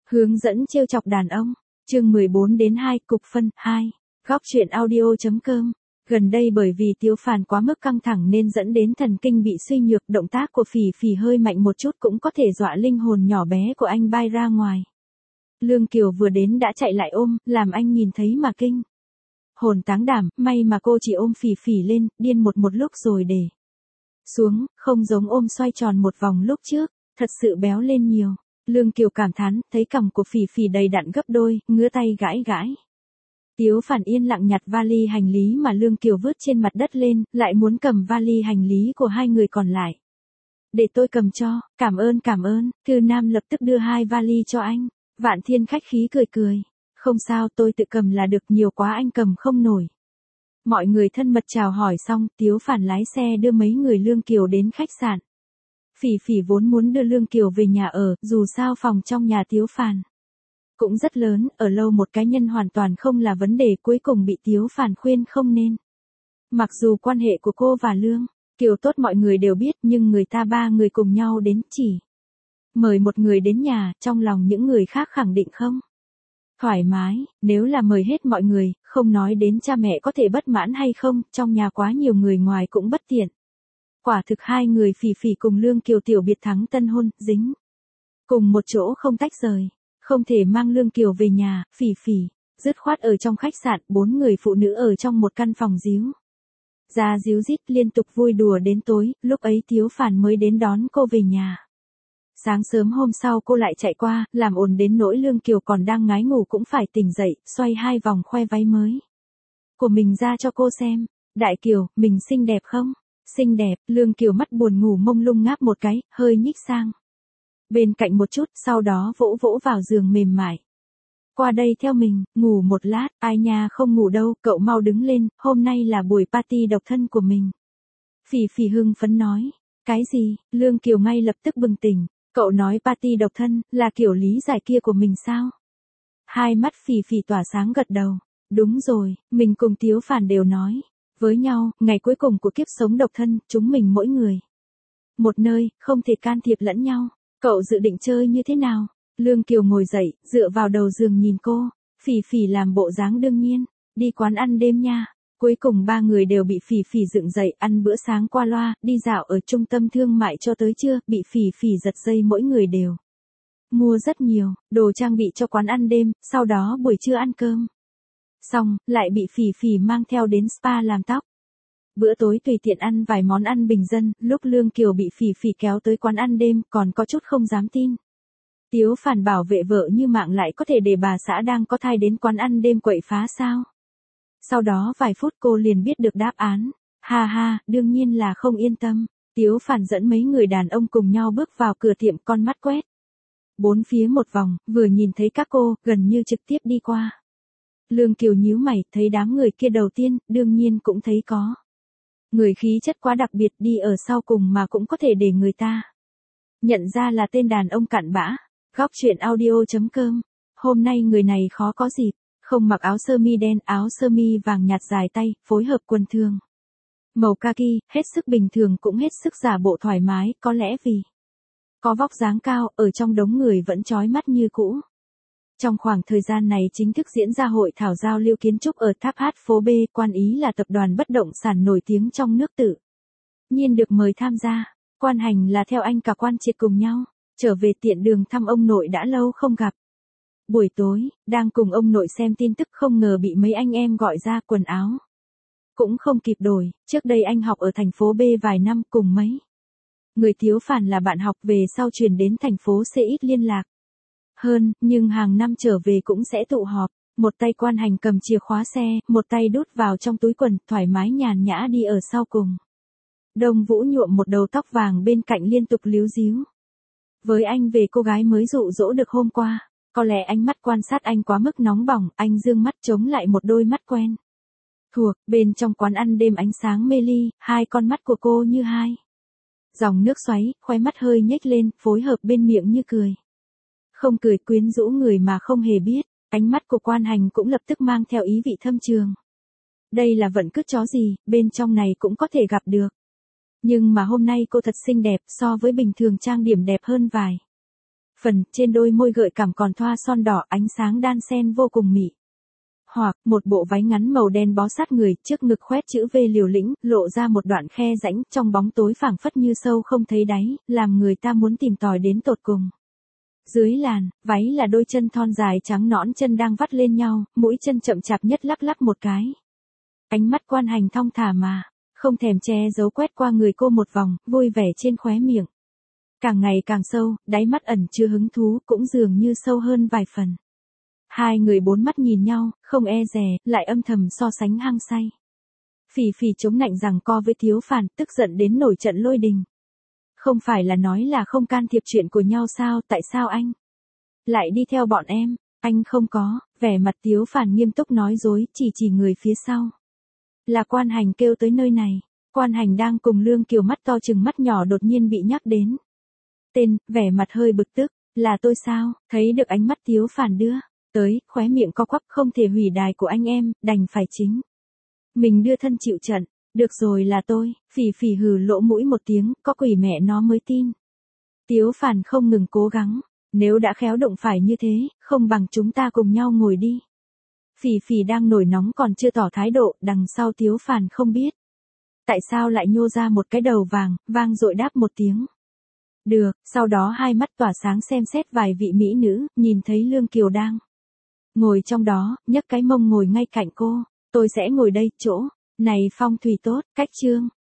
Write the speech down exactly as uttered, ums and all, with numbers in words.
Hướng dẫn trêu chọc đàn ông, chương mười bốn đến hai, cục phân, hai. Góc truyện audio.com. Gần đây bởi vì Tiếu Phàn quá mức căng thẳng nên dẫn đến thần kinh bị suy nhược, động tác của Phỉ Phỉ hơi mạnh một chút cũng có thể dọa linh hồn nhỏ bé của anh bay ra ngoài. Lương Kiều vừa đến đã chạy lại ôm, làm anh nhìn thấy mà kinh. Hồn táng đảm, may mà cô chỉ ôm Phỉ Phỉ lên, điên một một lúc rồi để xuống, không giống ôm xoay tròn một vòng lúc trước, thật sự béo lên nhiều. Lương Kiều cảm thán, thấy cằm của Phỉ Phỉ đầy đặn gấp đôi, ngứa tay gãi gãi. Tiếu Phàn yên lặng nhặt vali hành lý mà Lương Kiều vứt trên mặt đất lên, lại muốn cầm vali hành lý của hai người còn lại. Để tôi cầm cho, cảm ơn cảm ơn, Thư Nam lập tức đưa hai vali cho anh. Vạn Thiên khách khí cười cười. Không sao, tôi tự cầm là được, nhiều quá anh cầm không nổi. Mọi người thân mật chào hỏi xong, Tiếu Phàn lái xe đưa mấy người Lương Kiều đến khách sạn. Phỉ Phỉ vốn muốn đưa Lương Kiều về nhà ở, dù sao phòng trong nhà Tiếu Phàn cũng rất lớn, ở lâu một cá nhân hoàn toàn không là vấn đề, cuối cùng bị Tiếu Phàn khuyên không nên. Mặc dù quan hệ của cô và Lương Kiều tốt mọi người đều biết, nhưng người ta ba người cùng nhau đến chỉ mời một người đến nhà, trong lòng những người khác khẳng định không thoải mái. Nếu là mời hết mọi người, không nói đến cha mẹ có thể bất mãn hay không, trong nhà quá nhiều người ngoài cũng bất tiện. Quả thực hai người Phỉ Phỉ cùng Lương Kiều tiểu biệt thắng tân hôn, dính cùng một chỗ không tách rời. Không thể mang Lương Kiều về nhà, Phỉ Phỉ dứt khoát ở trong khách sạn, bốn người phụ nữ ở trong một căn phòng díu ra díu dít liên tục vui đùa đến tối, lúc ấy Tiếu Phàn mới đến đón cô về nhà. Sáng sớm hôm sau cô lại chạy qua, làm ồn đến nỗi Lương Kiều còn đang ngái ngủ cũng phải tỉnh dậy, xoay hai vòng khoe váy mới của mình ra cho cô xem. Đại Kiều, mình xinh đẹp không? Xinh đẹp. Lương Kiều mắt buồn ngủ mông lung ngáp một cái, hơi nhích sang bên cạnh một chút, sau đó vỗ vỗ vào giường mềm mại. Qua đây theo mình, ngủ một lát. Ai nha, không ngủ đâu, cậu mau đứng lên, hôm nay là buổi party độc thân của mình. Phỉ Phỉ hưng phấn nói. Cái gì? Lương Kiều ngay lập tức bừng tỉnh. Cậu nói party độc thân, là kiểu lý giải kia của mình sao? Hai mắt Phỉ Phỉ tỏa sáng gật đầu. Đúng rồi, mình cùng Tiếu Phàn đều nói với nhau, ngày cuối cùng của kiếp sống độc thân, chúng mình mỗi người một nơi, không thể can thiệp lẫn nhau. Cậu dự định chơi như thế nào? Lương Kiều ngồi dậy, dựa vào đầu giường nhìn cô. Phỉ Phỉ làm bộ dáng đương nhiên. Đi quán ăn đêm nha. Cuối cùng ba người đều bị Phỉ Phỉ dựng dậy, ăn bữa sáng qua loa, đi dạo ở trung tâm thương mại cho tới trưa, bị Phỉ Phỉ giật dây mỗi người đều mua rất nhiều đồ trang bị cho quán ăn đêm, sau đó buổi trưa ăn cơm xong, lại bị Phỉ Phỉ mang theo đến spa làm tóc. Bữa tối tùy tiện ăn vài món ăn bình dân, lúc Lương Kiều bị Phỉ Phỉ kéo tới quán ăn đêm, còn có chút không dám tin. Tiếu Phàn bảo vệ vợ như mạng lại có thể để bà xã đang có thai đến quán ăn đêm quậy phá sao? Sau đó vài phút cô liền biết được đáp án. Ha ha, đương nhiên là không yên tâm. Tiếu Phàn dẫn mấy người đàn ông cùng nhau bước vào cửa tiệm, con mắt quét bốn phía một vòng, vừa nhìn thấy các cô, gần như trực tiếp đi qua. Lương Kiều nhíu mày, thấy đám người kia đầu tiên, đương nhiên cũng thấy có người khí chất quá đặc biệt, đi ở sau cùng mà cũng có thể để người ta nhận ra là tên đàn ông cặn bã. Góc truyện audio.com. Hôm nay người này khó có dịp, không mặc áo sơ mi đen, áo sơ mi vàng nhạt dài tay, phối hợp quần thường màu kaki, hết sức bình thường cũng hết sức giả bộ thoải mái, có lẽ vì có vóc dáng cao, ở trong đống người vẫn chói mắt như cũ. Trong khoảng thời gian này chính thức diễn ra hội thảo giao lưu kiến trúc ở tháp hát phố B, Quan Ý là tập đoàn bất động sản nổi tiếng trong nước tự nhiên được mời tham gia. Quan Hành là theo anh cả Quan Triệt cùng nhau trở về tiện đường thăm ông nội đã lâu không gặp. Buổi tối, đang cùng ông nội xem tin tức không ngờ bị mấy anh em gọi ra, quần áo cũng không kịp đổi. Trước đây anh học ở thành phố B vài năm, cùng mấy người Tiếu Phàn là bạn học, về sau chuyển đến thành phố C ít liên lạc hơn, nhưng hàng năm trở về cũng sẽ tụ họp. Một tay Quan Hành cầm chìa khóa xe, một tay đút vào trong túi quần, thoải mái nhàn nhã đi ở sau cùng. Đông Vũ nhuộm một đầu tóc vàng bên cạnh liên tục líu díu với anh về cô gái mới dụ dỗ được hôm qua. Có lẽ ánh mắt quan sát anh quá mức nóng bỏng, anh dương mắt chống lại một đôi mắt quen thuộc. Bên trong quán ăn đêm ánh sáng mê ly, hai con mắt của cô như hai dòng nước xoáy, khóe mắt hơi nhếch lên, phối hợp bên miệng như cười. Không cười, quyến rũ người mà không hề biết. Ánh mắt của Quan Hành cũng lập tức mang theo ý vị thâm trường. Đây là vận cứt chó gì, bên trong này cũng có thể gặp được. Nhưng mà hôm nay cô thật xinh đẹp, so với bình thường trang điểm đẹp hơn vài Phần trên đôi môi gợi cảm còn thoa son đỏ, ánh sáng đan xen vô cùng mị. Hoặc, một bộ váy ngắn màu đen bó sát người, trước ngực khoét chữ V liều lĩnh, lộ ra một đoạn khe rãnh, trong bóng tối phảng phất như sâu không thấy đáy, làm người ta muốn tìm tòi đến tột cùng. Dưới làn, váy là đôi chân thon dài trắng nõn, chân đang vắt lên nhau, mũi chân chậm chạp nhất lắc lắc một cái. Ánh mắt Quan Hành thong thả mà, không thèm che giấu quét qua người cô một vòng, vui vẻ trên khóe miệng. Càng ngày càng sâu, đáy mắt ẩn chứa hứng thú, cũng dường như sâu hơn vài phần. Hai người bốn mắt nhìn nhau, không e dè, lại âm thầm so sánh hăng say. Phỉ Phỉ chống nạnh giằng co với Tiếu Phàn, tức giận đến nổi trận lôi đình. Không phải là nói là không can thiệp chuyện của nhau sao, tại sao anh lại đi theo bọn em? Anh không có. Vẻ mặt Tiếu Phàn nghiêm túc nói dối, chỉ chỉ người phía sau. Là Quan Hành kêu tới nơi này. Quan Hành đang cùng Lương Kiều mắt to chừng mắt nhỏ đột nhiên bị nhắc đến tên, vẻ mặt hơi bực tức. Là tôi sao? Thấy được ánh mắt Tiếu Phàn đưa tới, khóe miệng co quắp, không thể hủy đài của anh em, đành phải chính mình đưa thân chịu trận. Được rồi, là tôi. Phỉ Phỉ hừ lỗ mũi một tiếng, có quỷ mẹ nó mới tin. Tiếu Phàn không ngừng cố gắng. Nếu đã khéo đụng phải như thế, không bằng chúng ta cùng nhau ngồi đi. Phỉ Phỉ đang nổi nóng còn chưa tỏ thái độ, đằng sau Tiếu Phàn không biết tại sao lại nhô ra một cái đầu vàng, vang dội đáp một tiếng. Được, sau đó hai mắt tỏa sáng xem xét vài vị mỹ nữ, nhìn thấy Lương Kiều đang ngồi trong đó, nhấc cái mông ngồi ngay cạnh cô. Tôi sẽ ngồi đây, chỗ này phong thủy tốt, cách trương